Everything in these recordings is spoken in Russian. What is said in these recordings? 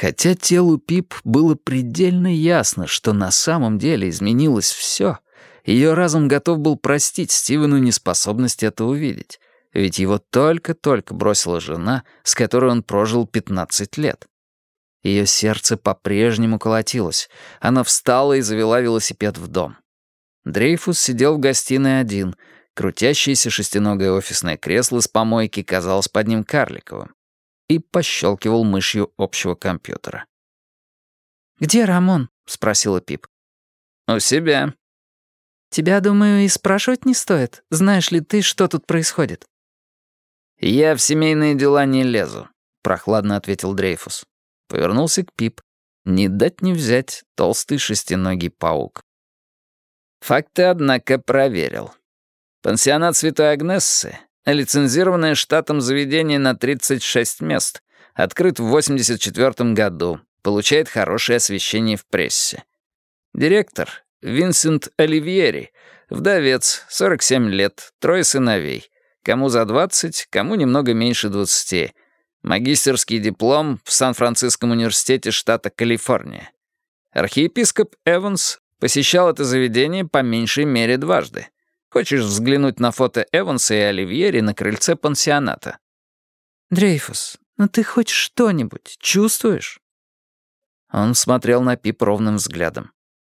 Хотя телу Пип было предельно ясно, что на самом деле изменилось все, ее разум готов был простить Стивену неспособность это увидеть, ведь его только-только бросила жена, с которой он прожил 15 лет. Ее сердце по-прежнему колотилось. Она встала и завела велосипед в дом. Дрейфус сидел в гостиной один. Крутящееся шестиногое офисное кресло с помойки казалось под ним карликовым. И пощелкивал мышью общего компьютера. «Где Рамон?» — спросила Пип. «У себя». «Тебя, думаю, и спрашивать не стоит. Знаешь ли ты, что тут происходит?» «Я в семейные дела не лезу», — прохладно ответил Дрейфус. Повернулся к Пип. Не дать не взять толстый шестиногий паук. Факты, однако, проверил. Пансионат Святой Агнессы — лицензированное штатом заведение на 36 мест, открыт в 1984 году, получает хорошее освещение в прессе. Директор — Винсент Оливьери, вдовец, 47 лет, 3 сыновей, кому за 20, кому немного меньше 20. Магистерский диплом в Сан-Франциском университете штата Калифорния. Архиепископ Эванс посещал это заведение по меньшей мере дважды. Хочешь взглянуть на фото Эванса и Оливьери на крыльце пансионата? «Дрейфус, ну ты хоть что-нибудь чувствуешь?» Он смотрел на Пип ровным взглядом.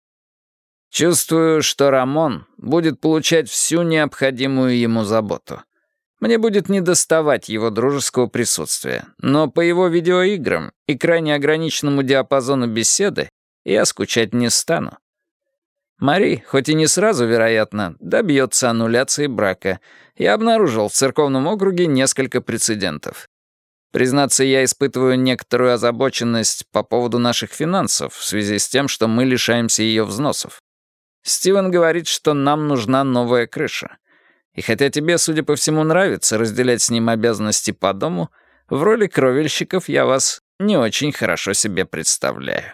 «Чувствую, что Рамон будет получать всю необходимую ему заботу. Мне будет недоставать его дружеского присутствия, но по его видеоиграм и крайне ограниченному диапазону беседы я скучать не стану. Мари, хоть и не сразу, вероятно, добьется аннуляции брака. Я обнаружил в церковном округе несколько прецедентов. Признаться, я испытываю некоторую озабоченность по поводу наших финансов в связи с тем, что мы лишаемся ее взносов. Стивен говорит, что нам нужна новая крыша. И хотя тебе, судя по всему, нравится разделять с ним обязанности по дому, в роли кровельщиков я вас не очень хорошо себе представляю».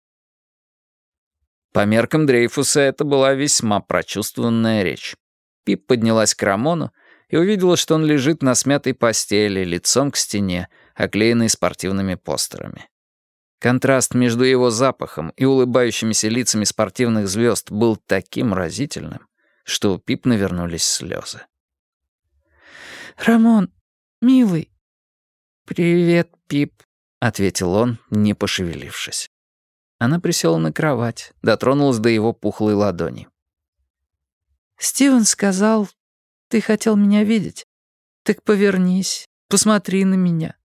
По меркам Дрейфуса это была весьма прочувствованная речь. Пип поднялась к Рамону и увидела, что он лежит на смятой постели, лицом к стене, оклеенной спортивными постерами. Контраст между его запахом и улыбающимися лицами спортивных звезд был таким разительным, что у Пип навернулись слезы. «Рамон, милый». «Привет, Пип», — ответил он, не пошевелившись. Она присела на кровать, дотронулась до его пухлой ладони. «Стивен сказал, ты хотел меня видеть. Так повернись, посмотри на меня».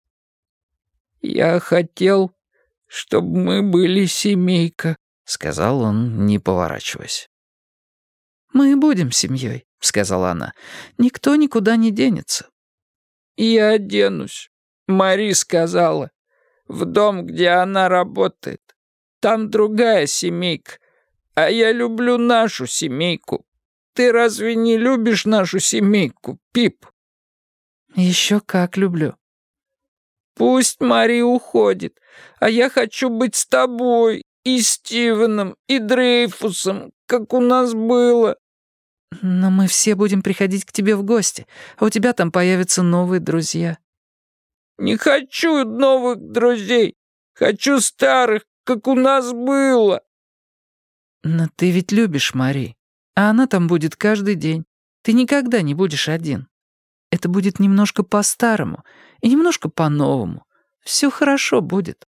«Я хотел, чтобы мы были семейка», — сказал он, не поворачиваясь. «Мы будем семьей», — сказала она. «Никто никуда не денется». «Я оденусь», — Мари сказала. «В дом, где она работает. Там другая семейка, а я люблю нашу семейку. Ты разве не любишь нашу семейку, Пип?» «Еще как люблю». «Пусть Мари уходит, а я хочу быть с тобой, и Стивеном, и Дрейфусом, как у нас было». «Но мы все будем приходить к тебе в гости, а у тебя там появятся новые друзья». «Не хочу новых друзей, хочу старых, как у нас было». «Но ты ведь любишь Мари, а она там будет каждый день. Ты никогда не будешь один. Это будет немножко по-старому и немножко по-новому. Все хорошо будет».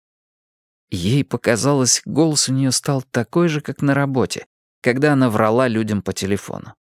Ей показалось, голос у нее стал такой же, как на работе, когда она врала людям по телефону.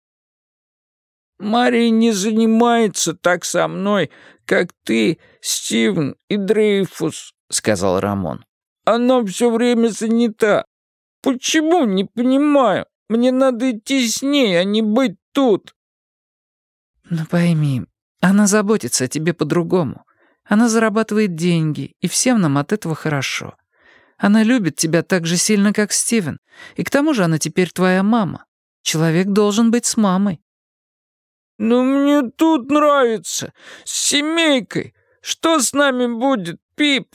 «Мари не занимается так со мной, как ты, Стивен и Дрейфус», — сказал Рамон. «Она все время занята. Почему, не понимаю. Мне надо идти с ней, а не быть тут». «Ну пойми, она заботится о тебе по-другому. Она зарабатывает деньги, и всем нам от этого хорошо. Она любит тебя так же сильно, как Стивен. И к тому же она теперь твоя мама. Человек должен быть с мамой». «Но мне тут нравится, с семейкой. Что с нами будет, Пип?»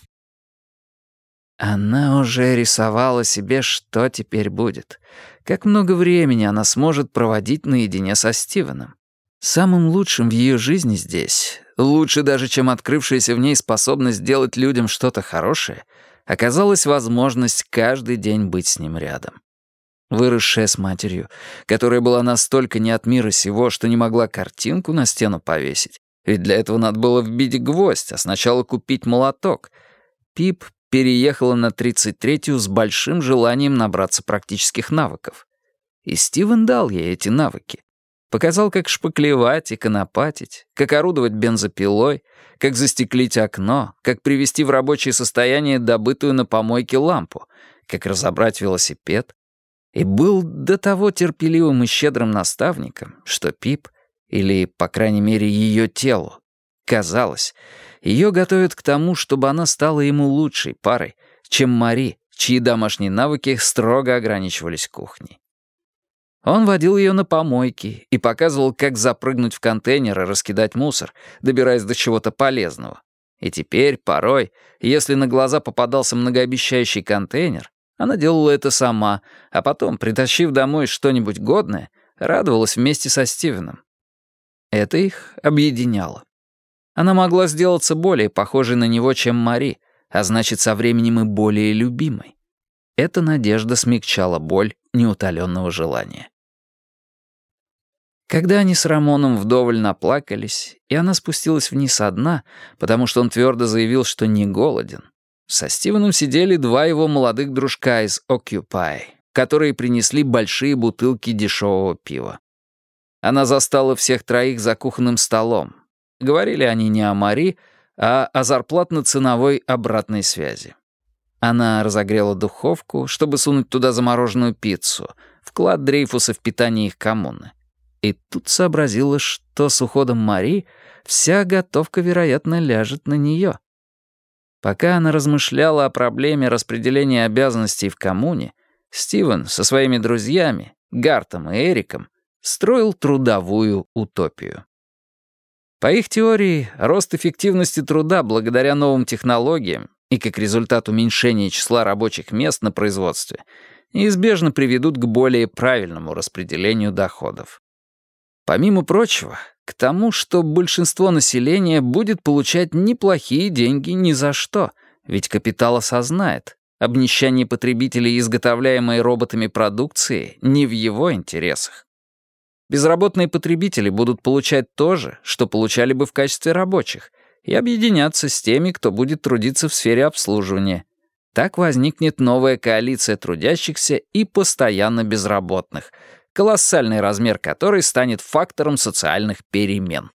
Она уже рисовала себе, что теперь будет. Как много времени она сможет проводить наедине со Стивеном. Самым лучшим в ее жизни здесь, лучше даже, чем открывшаяся в ней способность делать людям что-то хорошее, оказалась возможность каждый день быть с ним рядом. Выросшая с матерью, которая была настолько не от мира сего, что не могла картинку на стену повесить, ведь для этого надо было вбить гвоздь, а сначала купить молоток, Пип переехала на 33-ю с большим желанием набраться практических навыков. И Стивен дал ей эти навыки. Показал, как шпаклевать и конопатить, как орудовать бензопилой, как застеклить окно, как привести в рабочее состояние добытую на помойке лампу, как разобрать велосипед. И был до того терпеливым и щедрым наставником, что Пип, или, по крайней мере, ее телу, казалось, ее готовят к тому, чтобы она стала ему лучшей парой, чем Мари, чьи домашние навыки строго ограничивались кухней. Он водил ее на помойки и показывал, как запрыгнуть в контейнер и раскидать мусор, добираясь до чего-то полезного. И теперь, порой, если на глаза попадался многообещающий контейнер, она делала это сама, а потом, притащив домой что-нибудь годное, радовалась вместе со Стивеном. Это их объединяло. Она могла сделаться более похожей на него, чем Мари, а значит, со временем и более любимой. Эта надежда смягчала боль неутоленного желания. Когда они с Рамоном вдоволь наплакались, и она спустилась вниз одна, потому что он твердо заявил, что не голоден, со Стивеном сидели два его молодых дружка из Occupy, которые принесли большие бутылки дешевого пива. Она застала всех троих за кухонным столом. Говорили они не о Мари, а о зарплатно-ценовой обратной связи. Она разогрела духовку, чтобы сунуть туда замороженную пиццу, вклад Дрейфуса в питание их коммуны. И тут сообразила, что с уходом Мари вся готовка, вероятно, ляжет на нее. Пока она размышляла о проблеме распределения обязанностей в коммуне, Стивен со своими друзьями, Гартом и Эриком, строил трудовую утопию. По их теории, рост эффективности труда благодаря новым технологиям и как результат уменьшения числа рабочих мест на производстве неизбежно приведут к более правильному распределению доходов. Помимо прочего, к тому, что большинство населения будет получать неплохие деньги ни за что, ведь капитал осознает, обнищание потребителей изготовляемой роботами продукции не в его интересах. Безработные потребители будут получать то же, что получали бы в качестве рабочих, и объединяться с теми, кто будет трудиться в сфере обслуживания. Так возникнет новая коалиция трудящихся и постоянно безработных, колоссальный размер которой станет фактором социальных перемен.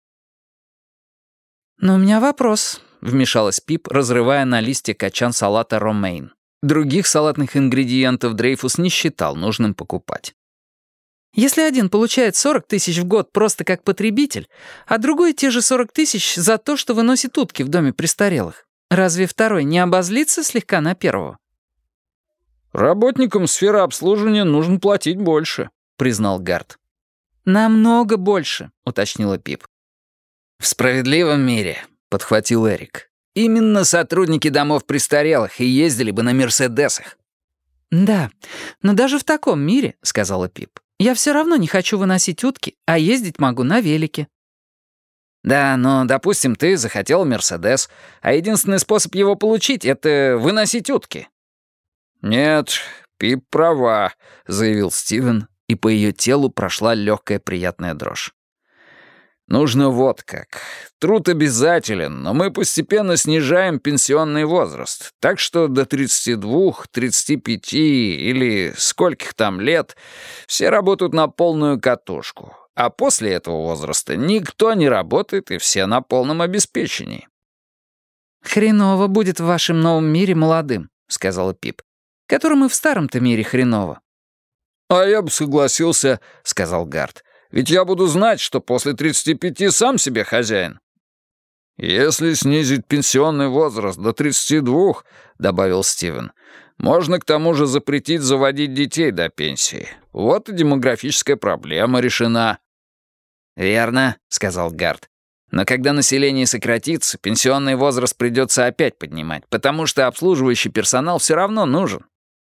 «Но у меня вопрос», — вмешалась Пип, разрывая на листе качан салата ромейн. Других салатных ингредиентов Дрейфус не считал нужным покупать. «Если один получает 40 тысяч в год просто как потребитель, а другой те же 40 тысяч за то, что выносит утки в доме престарелых, разве второй не обозлится слегка на первого?» «Работникам сферы обслуживания нужно платить больше», — признал Гарт. «Намного больше», — уточнила Пип. «В справедливом мире», — подхватил Эрик, «именно сотрудники домов престарелых и ездили бы на «Мерседесах». «Да, но даже в таком мире», — сказала Пип, «я все равно не хочу выносить утки, а ездить могу на велике». «Да, но, допустим, ты захотел «Мерседес», а единственный способ его получить — это выносить утки». «Нет, Пип права», — заявил Стивен, и по ее телу прошла легкая приятная дрожь. «Нужно вот как. Труд обязателен, но мы постепенно снижаем пенсионный возраст, так что до 32, 35 или скольких там лет все работают на полную катушку, а после этого возраста никто не работает и все на полном обеспечении». «Хреново будет в вашем новом мире молодым», — сказала Пип, «которым и в старом-то мире хреново». «А я бы согласился», — сказал Гарт. «Ведь я буду знать, что после 35 сам себе хозяин». «Если снизить пенсионный возраст до 32, — добавил Стивен, — можно к тому же запретить заводить детей до пенсии. Вот и демографическая проблема решена». «Верно», — сказал Гарт. «Но когда население сократится, пенсионный возраст придется опять поднимать, потому что обслуживающий персонал все равно нужен».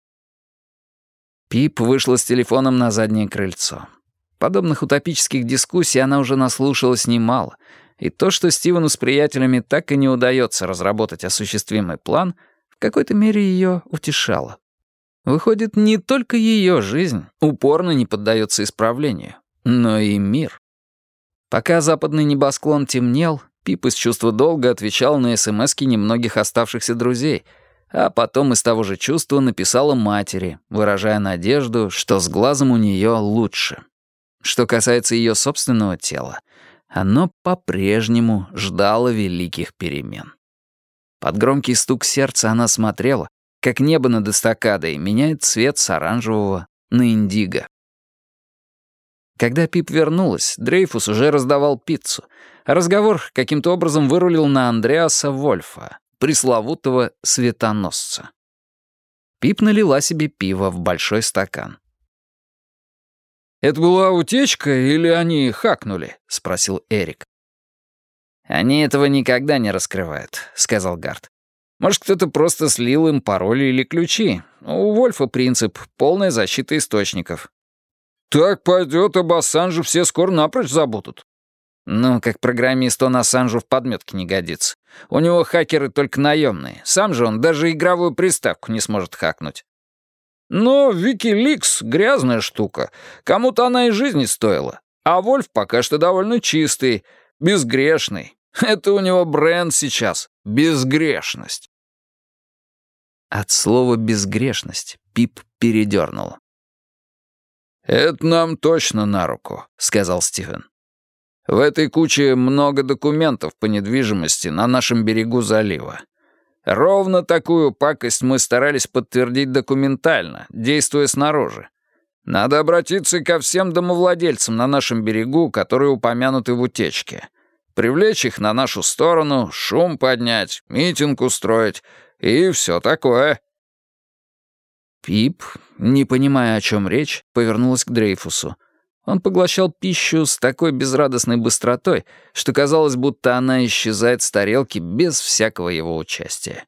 Пип вышла с телефоном на заднее крыльцо. Подобных утопических дискуссий она уже наслушалась немало, и то, что Стивену с приятелями так и не удается разработать осуществимый план, в какой-то мере ее утешало. Выходит, не только ее жизнь упорно не поддается исправлению, но и мир. Пока западный небосклон темнел, Пип из чувства долга отвечал на СМСки немногих оставшихся друзей, а потом из того же чувства написала матери, выражая надежду, что с глазом у нее лучше. Что касается ее собственного тела, оно по-прежнему ждало великих перемен. Под громкий стук сердца она смотрела, как небо над эстакадой меняет цвет с оранжевого на индиго. Когда Пип вернулась, Дрейфус уже раздавал пиццу, а разговор каким-то образом вырулил на Андреаса Вольфа, пресловутого светоносца. Пип налила себе пиво в большой стакан. «Это была утечка или они хакнули?» — спросил Эрик. «Они этого никогда не раскрывают», — сказал Гард. «Может, кто-то просто слил им пароли или ключи. У Вольфа принцип — полная защита источников». «Так пойдет, об Ассанже все скоро напрочь забудут». Ну, как программист он Ассанжу в подметке не годится. У него хакеры только наемные. Сам же он даже игровую приставку не сможет хакнуть. Но Wikileaks — грязная штука. Кому-то она и жизни стоила. А Вольф пока что довольно чистый, безгрешный. Это у него бренд сейчас — безгрешность. От слова «безгрешность» Пип передернула. «Это нам точно на руку», — сказал Стивен. «В этой куче много документов по недвижимости на нашем берегу залива. Ровно такую пакость мы старались подтвердить документально, действуя снаружи. Надо обратиться ко всем домовладельцам на нашем берегу, которые упомянуты в утечке. Привлечь их на нашу сторону, шум поднять, митинг устроить и все такое». Пип, не понимая, о чем речь, повернулась к Дрейфусу. Он поглощал пищу с такой безрадостной быстротой, что казалось, будто она исчезает с тарелки без всякого его участия.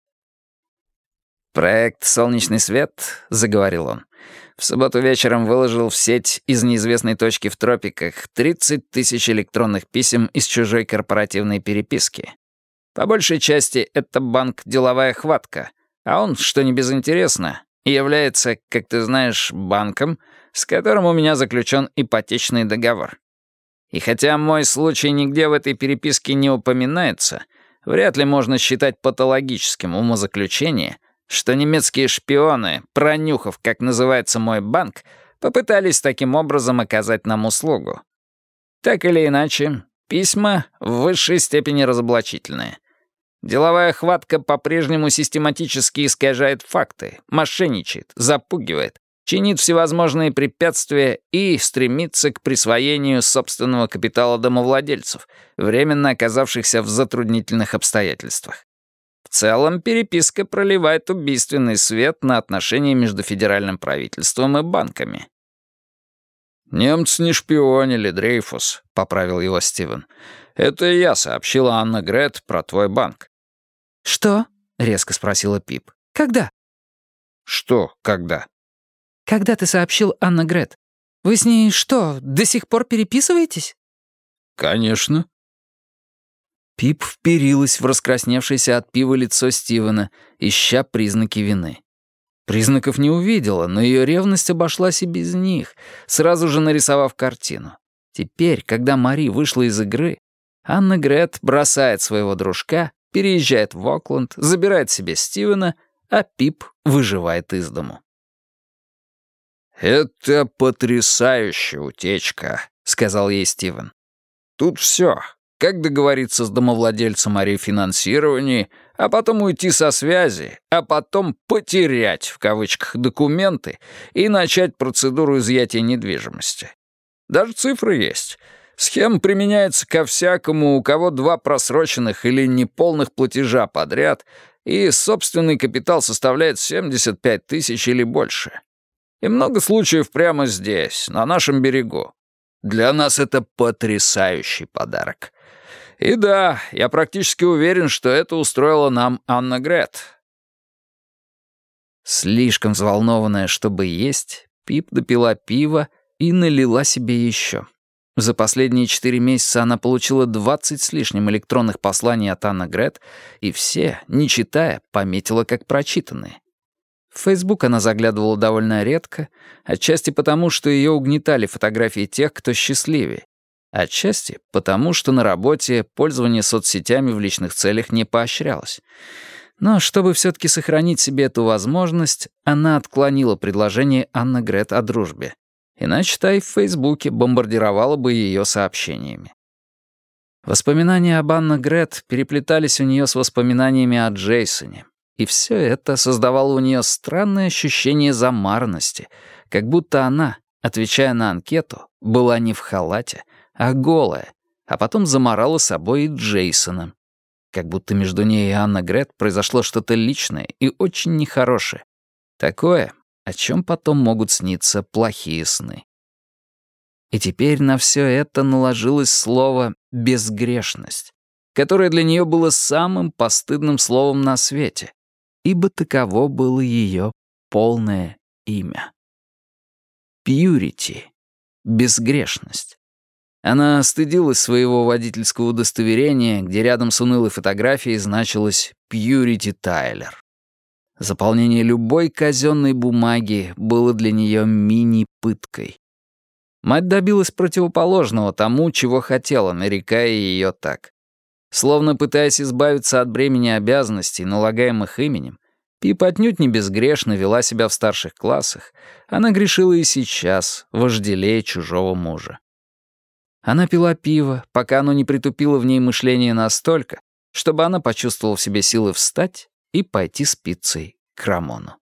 «Проект «Солнечный свет», — заговорил он, в субботу вечером выложил в сеть из неизвестной точки в тропиках 30 тысяч электронных писем из чужой корпоративной переписки. По большей части это банк «Деловая хватка», а он, что не безинтересно, является, как ты знаешь, банком, с которым у меня заключен ипотечный договор. И хотя мой случай нигде в этой переписке не упоминается, вряд ли можно считать патологическим умозаключение, что немецкие шпионы, пронюхав, как называется мой банк, попытались таким образом оказать нам услугу. Так или иначе, письма в высшей степени разоблачительные. Деловая хватка по-прежнему систематически искажает факты, мошенничает, запугивает, чинит всевозможные препятствия и стремится к присвоению собственного капитала домовладельцев, временно оказавшихся в затруднительных обстоятельствах. В целом, переписка проливает убийственный свет на отношения между федеральным правительством и банками. «Немцы не шпионили, Дрейфус», — поправил его Стивен. «Это я сообщила Анна Грет про твой банк». «Что?» — резко спросила Пип. «Когда?» «Что «когда»?» «Когда ты сообщил Анна Грет? Вы с ней что, до сих пор переписываетесь?» «Конечно». Пип вперилась в раскрасневшееся от пива лицо Стивена, ища признаки вины. Признаков не увидела, но ее ревность обошлась и без них, сразу же нарисовав картину. Теперь, когда Мари вышла из игры, Анна Грет бросает своего дружка, переезжает в Окленд, забирает себе Стивена, а Пип выживает из дому. «Это потрясающая утечка», — сказал ей Стивен. «Тут все. Как договориться с домовладельцем о рефинансировании, а потом уйти со связи, а потом «потерять» в кавычках документы и начать процедуру изъятия недвижимости. Даже цифры есть. Схема применяется ко всякому, у кого 2 просроченных или неполных платежа подряд, и собственный капитал составляет 75 тысяч или больше. И много случаев прямо здесь, на нашем берегу. Для нас это потрясающий подарок. И да, я практически уверен, что это устроила нам Анна Грет». Слишком взволнованная, чтобы есть, Пип допила пиво и налила себе еще. За последние 4 месяца она получила 20 с лишним электронных посланий от Анна-Грет, и все, не читая, пометила как прочитанные. В Facebook она заглядывала довольно редко, отчасти потому, что ее угнетали фотографии тех, кто счастливее, отчасти потому, что на работе пользование соцсетями в личных целях не поощрялось. Но чтобы все-таки сохранить себе эту возможность, она отклонила предложение Анна-Грет о дружбе. Иначе та и в Фейсбуке бомбардировала бы ее сообщениями. Воспоминания об Анна-Грет переплетались у нее с воспоминаниями о Джейсоне, и все это создавало у нее странное ощущение замаранности, как будто она, отвечая на анкету, была не в халате, а голая, а потом замарала собой и Джейсона. Как будто между ней и Анна-Грет произошло что-то личное и очень нехорошее. Такое, о чем потом могут сниться плохие сны. И теперь на все это наложилось слово «безгрешность», которое для нее было самым постыдным словом на свете, ибо таково было ее полное имя. Пьюрити — безгрешность. Она стыдилась своего водительского удостоверения, где рядом с унылой фотографией значилось «Пьюрити Тайлер». Заполнение любой казенной бумаги было для нее мини-пыткой. Мать добилась противоположного тому, чего хотела, нарекая ее так. Словно пытаясь избавиться от бремени обязанностей, налагаемых именем, Пип отнюдь не безгрешно вела себя в старших классах, она грешила и сейчас, вожделея чужого мужа. Она пила пиво, пока оно не притупило в ней мышление настолько, чтобы она почувствовала в себе силы встать и пойти с пиццей к Рамону.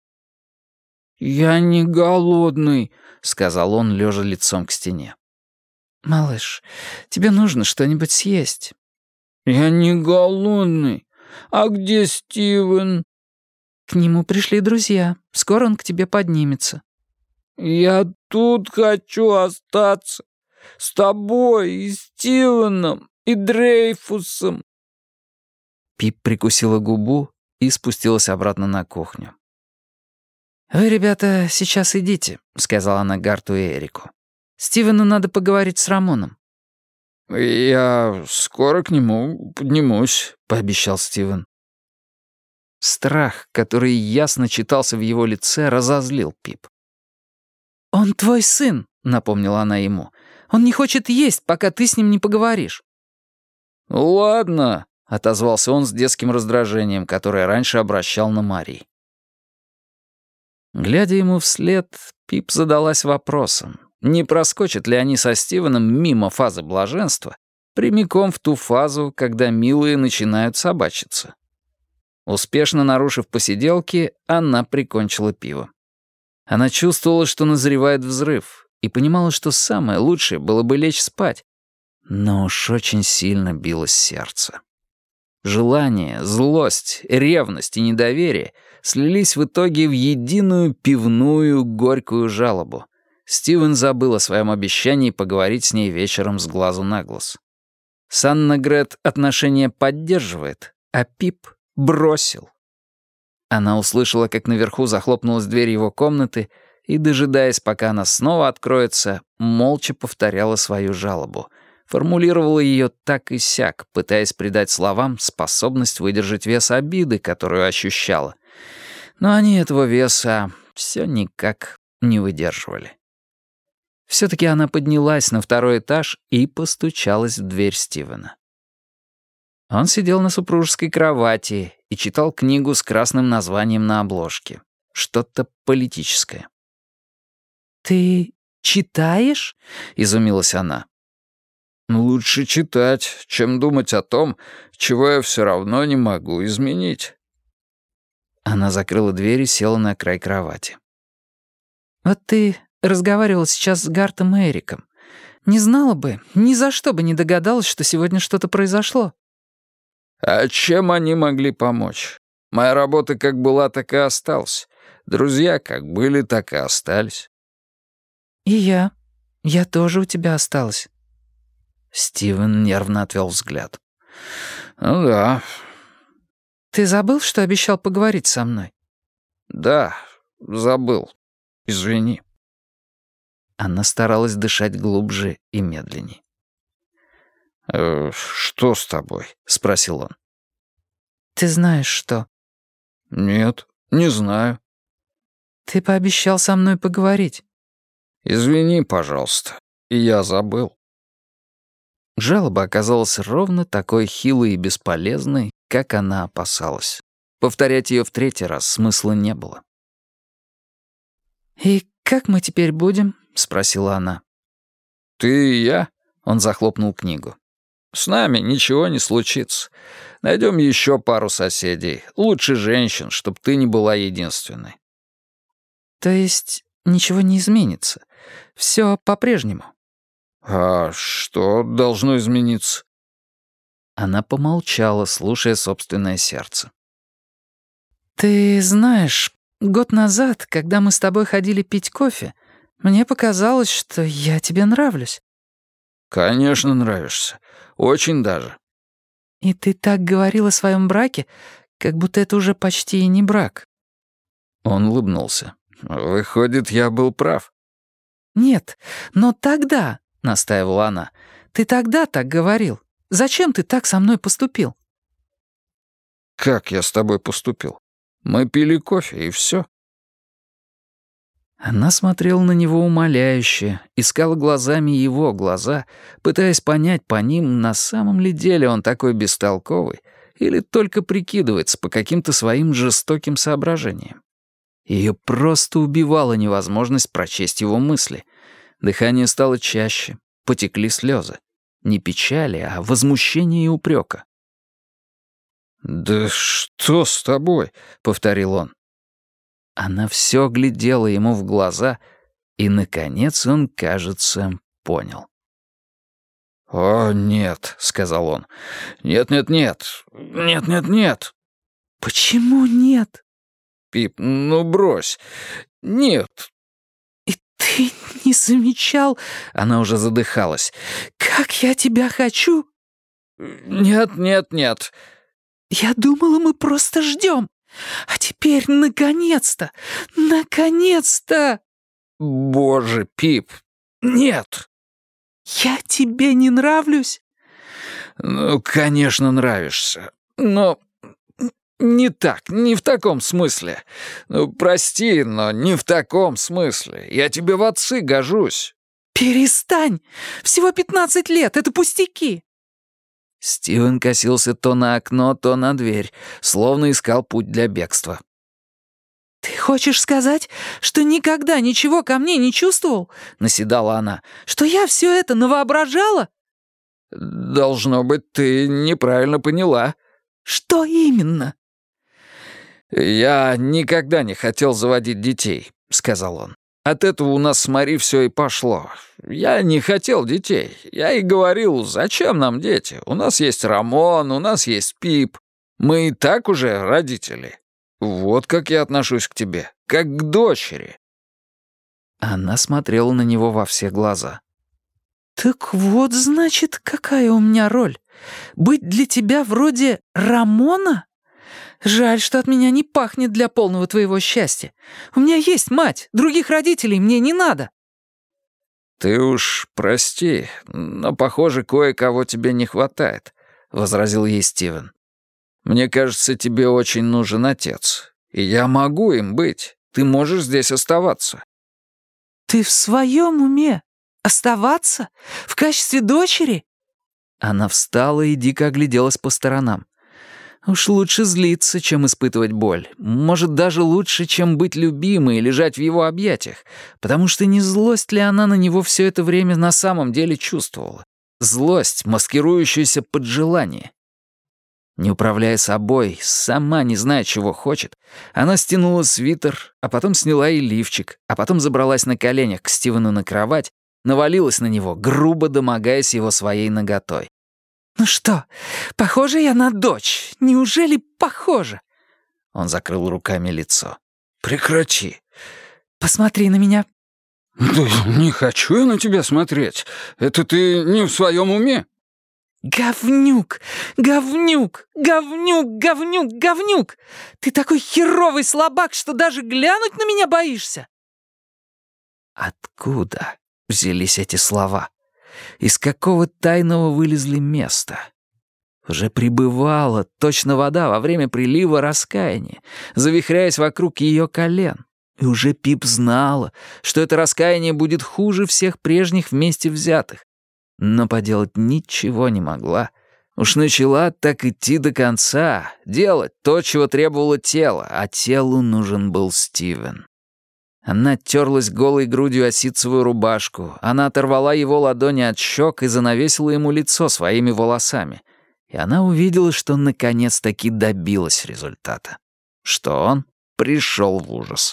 «Я не голодный», — сказал он, лежа лицом к стене. «Малыш, тебе нужно что-нибудь съесть». «Я не голодный. А где Стивен?» «К нему пришли друзья. Скоро он к тебе поднимется». «Я тут хочу остаться. С тобой и Стивеном, и Дрейфусом». Пип прикусила губу и спустилась обратно на кухню. «Вы, ребята, сейчас идите», — сказала она Гарту и Эрику. «Стивену надо поговорить с Рамоном». «Я скоро к нему поднимусь», — пообещал Стивен. Страх, который ясно читался в его лице, разозлил Пип. «Он твой сын», — напомнила она ему. «Он не хочет есть, пока ты с ним не поговоришь». «Ладно», — отозвался он с детским раздражением, которое раньше обращал на Мари. Глядя ему вслед, Пип задалась вопросом, не проскочат ли они со Стивеном мимо фазы блаженства, прямиком в ту фазу, когда милые начинают собачиться. Успешно нарушив посиделки, она прикончила пиво. Она чувствовала, что назревает взрыв, и понимала, что самое лучшее было бы лечь спать, но уж очень сильно билось сердце. Желание, злость, ревность и недоверие слились в итоге в единую пивную горькую жалобу. Стивен забыл о своем обещании поговорить с ней вечером с глазу на глаз. С Анна-Грет отношения поддерживает, а Пип бросил. Она услышала, как наверху захлопнулась дверь его комнаты и, дожидаясь, пока она снова откроется, молча повторяла свою жалобу. Формулировала ее так и сяк, пытаясь придать словам способность выдержать вес обиды, которую ощущала. Но они этого веса все никак не выдерживали. Все-таки она поднялась на второй этаж и постучалась в дверь Стивена. Он сидел на супружеской кровати и читал книгу с красным названием на обложке. Что-то политическое. «Ты читаешь?» — изумилась она. «Лучше читать, чем думать о том, чего я все равно не могу изменить». Она закрыла дверь и села на край кровати. «Вот ты разговаривал сейчас с Гартом и Эриком. Не знала бы, ни за что бы не догадалась, что сегодня что-то произошло». «А чем они могли помочь? Моя работа как была, так и осталась. Друзья как были, так и остались». «И я. Я тоже у тебя осталась». Стивен нервно отвел взгляд. «Ну да». «Ты забыл, что обещал поговорить со мной?» «Да, забыл. Извини». Она старалась дышать глубже и медленней. «Что с тобой?» — спросил он. «Ты знаешь, что?» «Нет, не знаю». «Ты пообещал со мной поговорить». «Извини, пожалуйста, я забыл». Жалоба оказалась ровно такой хилой и бесполезной, как она опасалась. Повторять ее в третий раз смысла не было. «И как мы теперь будем?» — спросила она. «Ты и я?» — он захлопнул книгу. «С нами ничего не случится. Найдем еще пару соседей, лучше женщин, чтобы ты не была единственной». «То есть ничего не изменится? Все по-прежнему?» «А что должно измениться?» Она помолчала, слушая собственное сердце. «Ты знаешь, год назад, когда мы с тобой ходили пить кофе, мне показалось, что я тебе нравлюсь». «Конечно, нравишься. Очень даже». «И ты так говорил о своем браке, как будто это уже почти и не брак». Он улыбнулся. «Выходит, я был прав». «Нет, но тогда», — настаивала она, — «ты тогда так говорил. Зачем ты так со мной поступил?» «Как я с тобой поступил? Мы пили кофе, и все». Она смотрела на него умоляюще, искала глазами его глаза, пытаясь понять по ним, на самом ли деле он такой бестолковый или только прикидывается по каким-то своим жестоким соображениям. Ее просто убивала невозможность прочесть его мысли. Дыхание стало чаще, потекли слезы. Не печали, а возмущения и упрека. «Да что с тобой?» — повторил он. Она все глядела ему в глаза, и, наконец, он, кажется, понял. «О, нет», — сказал он. «Нет-нет-нет. Нет-нет-нет». «Почему нет?» «Пип, ну брось. Нет». «И ты не замечал...» Она уже задыхалась. «Как я тебя хочу?» «Нет-нет-нет». «Я думала, мы просто ждем. А теперь, наконец-то! Наконец-то!» «Боже, Пип, нет». «Я тебе не нравлюсь?» «Ну, конечно, нравишься. Но не так, не в таком смысле. Ну, прости, но не в таком смысле. Я тебе в отцы гожусь». «Перестань! Всего 15 лет, это пустяки!» Стивен косился то на окно, то на дверь, словно искал путь для бегства. «Ты хочешь сказать, что никогда ничего ко мне не чувствовал?» — наседала она. «Что я все это навоображала?» «Должно быть, ты неправильно поняла». «Что именно?» «Я никогда не хотел заводить детей», — сказал он. «От этого у нас с Мари все и пошло. Я не хотел детей. Я и говорил, зачем нам дети? У нас есть Рамон, у нас есть Пип. Мы и так уже родители. Вот как я отношусь к тебе, как к дочери». Она смотрела на него во все глаза. «Так вот, значит, какая у меня роль? Быть для тебя вроде Рамона? Жаль, что от меня не пахнет для полного твоего счастья. У меня есть мать, других родителей мне не надо». «Ты уж прости, но, похоже, кое-кого тебе не хватает», — возразил ей Стивен. «Мне кажется, тебе очень нужен отец. И я могу им быть. Ты можешь здесь оставаться». «Ты в своем уме? Оставаться? В качестве дочери?» Она встала и дико огляделась по сторонам. Уж лучше злиться, чем испытывать боль. Может, даже лучше, чем быть любимой и лежать в его объятиях. Потому что не злость ли она на него все это время на самом деле чувствовала? Злость, маскирующаяся под желание. Не управляя собой, сама не зная, чего хочет, она стянула свитер, а потом сняла и лифчик, а потом забралась на коленях к Стивену на кровать, навалилась на него, грубо домогаясь его своей наготой. «Ну что, похожа я на дочь? Неужели похожа?» Он закрыл руками лицо. «Прекрати». «Посмотри на меня». «Да не хочу я на тебя смотреть. Это ты не в своем уме?» «Говнюк! Говнюк! Говнюк! Говнюк! Говнюк! Ты такой херовый слабак, что даже глянуть на меня боишься!» Откуда взялись эти слова? Из какого тайного вылезли места? Уже прибывала, точно вода, во время прилива раскаяния, завихряясь вокруг ее колен. И уже Пип знала, что это раскаяние будет хуже всех прежних вместе взятых. Но поделать ничего не могла. Уж начала так идти до конца, делать то, чего требовало тело, а телу нужен был Стивен. Она терлась голой грудью о ситцевую рубашку, она оторвала его ладони от щек и занавесила ему лицо своими волосами. И она увидела, что наконец-таки добилась результата. Что он пришел в ужас.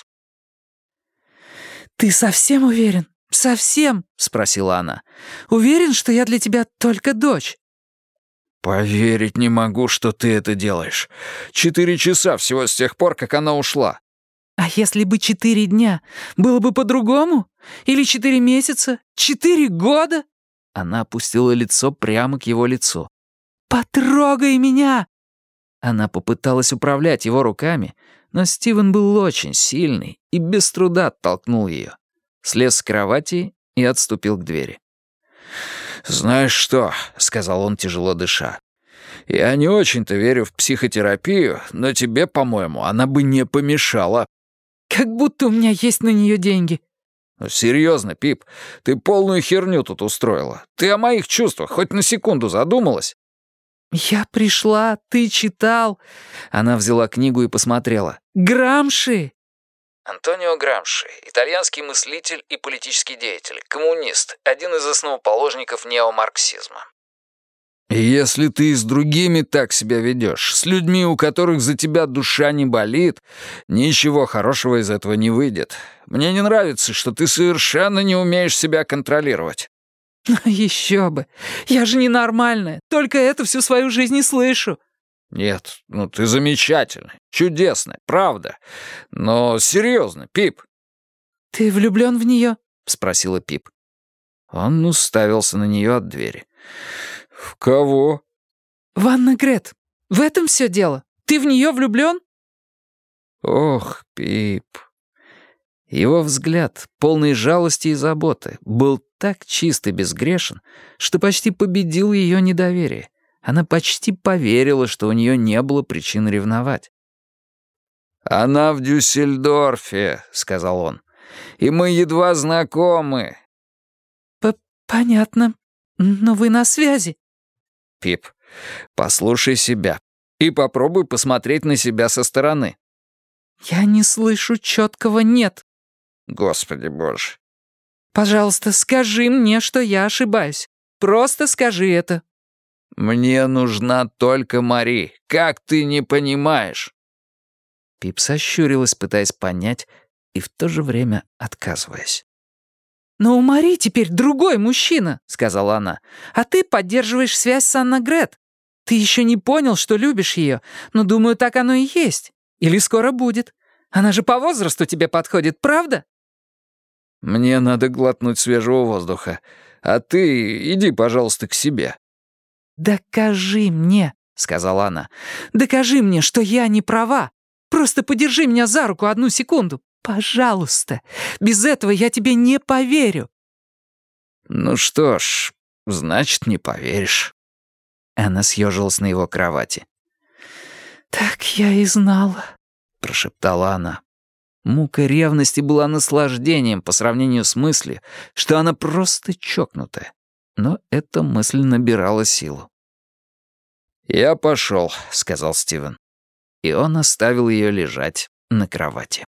«Ты совсем уверен? Совсем?» — спросила она. «Уверен, что я для тебя только дочь?» «Поверить не могу, что ты это делаешь. 4 часа всего с тех пор, как она ушла». «А если бы 4 дня? Было бы по-другому? Или 4 месяца? 4 года?» Она опустила лицо прямо к его лицу. «Потрогай меня!» Она попыталась управлять его руками, но Стивен был очень сильный и без труда оттолкнул ее. Слез с кровати и отступил к двери. «Знаешь что?» — сказал он, тяжело дыша. «Я не очень-то верю в психотерапию, но тебе, по-моему, она бы не помешала». «Как будто у меня есть на нее деньги». «Серьезно, Пип, ты полную херню тут устроила. Ты о моих чувствах хоть на секунду задумалась?» «Я пришла, ты читал». Она взяла книгу и посмотрела. «Грамши!» Антонио Грамши, итальянский мыслитель и политический деятель, коммунист, один из основоположников неомарксизма. «Если ты с другими так себя ведешь, с людьми, у которых за тебя душа не болит, ничего хорошего из этого не выйдет. Мне не нравится, что ты совершенно не умеешь себя контролировать». «Еще бы! Я же ненормальная, только это всю свою жизнь и слышу». «Нет, ну ты замечательная, чудесная, правда. Но серьезно, Пип». «Ты влюблен в нее?» — спросила Пип. Он уставился на нее от двери. «В кого?» «В Анна Грет. В этом все дело. Ты в нее влюблен?» «Ох, Пип». Его взгляд, полный жалости и заботы, был так чист и безгрешен, что почти победил ее недоверие. Она почти поверила, что у нее не было причин ревновать. «Она в Дюссельдорфе», — сказал он. «И мы едва знакомы». «Понятно. Но вы на связи». «Пип, послушай себя и попробуй посмотреть на себя со стороны». «Я не слышу четкого «нет». «Господи боже». «Пожалуйста, скажи мне, что я ошибаюсь. Просто скажи это». «Мне нужна только Мари. Как ты не понимаешь?» Пип сощурилась, пытаясь понять, и в то же время отказываясь. «Но у Мари теперь другой мужчина», — сказала она. «А ты поддерживаешь связь с Анна Грет. Ты еще не понял, что любишь ее, но, думаю, так оно и есть. Или скоро будет. Она же по возрасту тебе подходит, правда?» «Мне надо глотнуть свежего воздуха. А ты иди, пожалуйста, к себе». «Докажи мне», — сказала она. «Докажи мне, что я не права. Просто подержи меня за руку 1 секунду. Пожалуйста. Без этого я тебе не поверю». «Ну что ж, значит, не поверишь». Она съежилась на его кровати. «Так я и знала», — прошептала она. Мука ревности была наслаждением по сравнению с мыслью, что она просто чокнутая. Но эта мысль набирала силу. «Я пошел», — сказал Стивен. И он оставил ее лежать на кровати.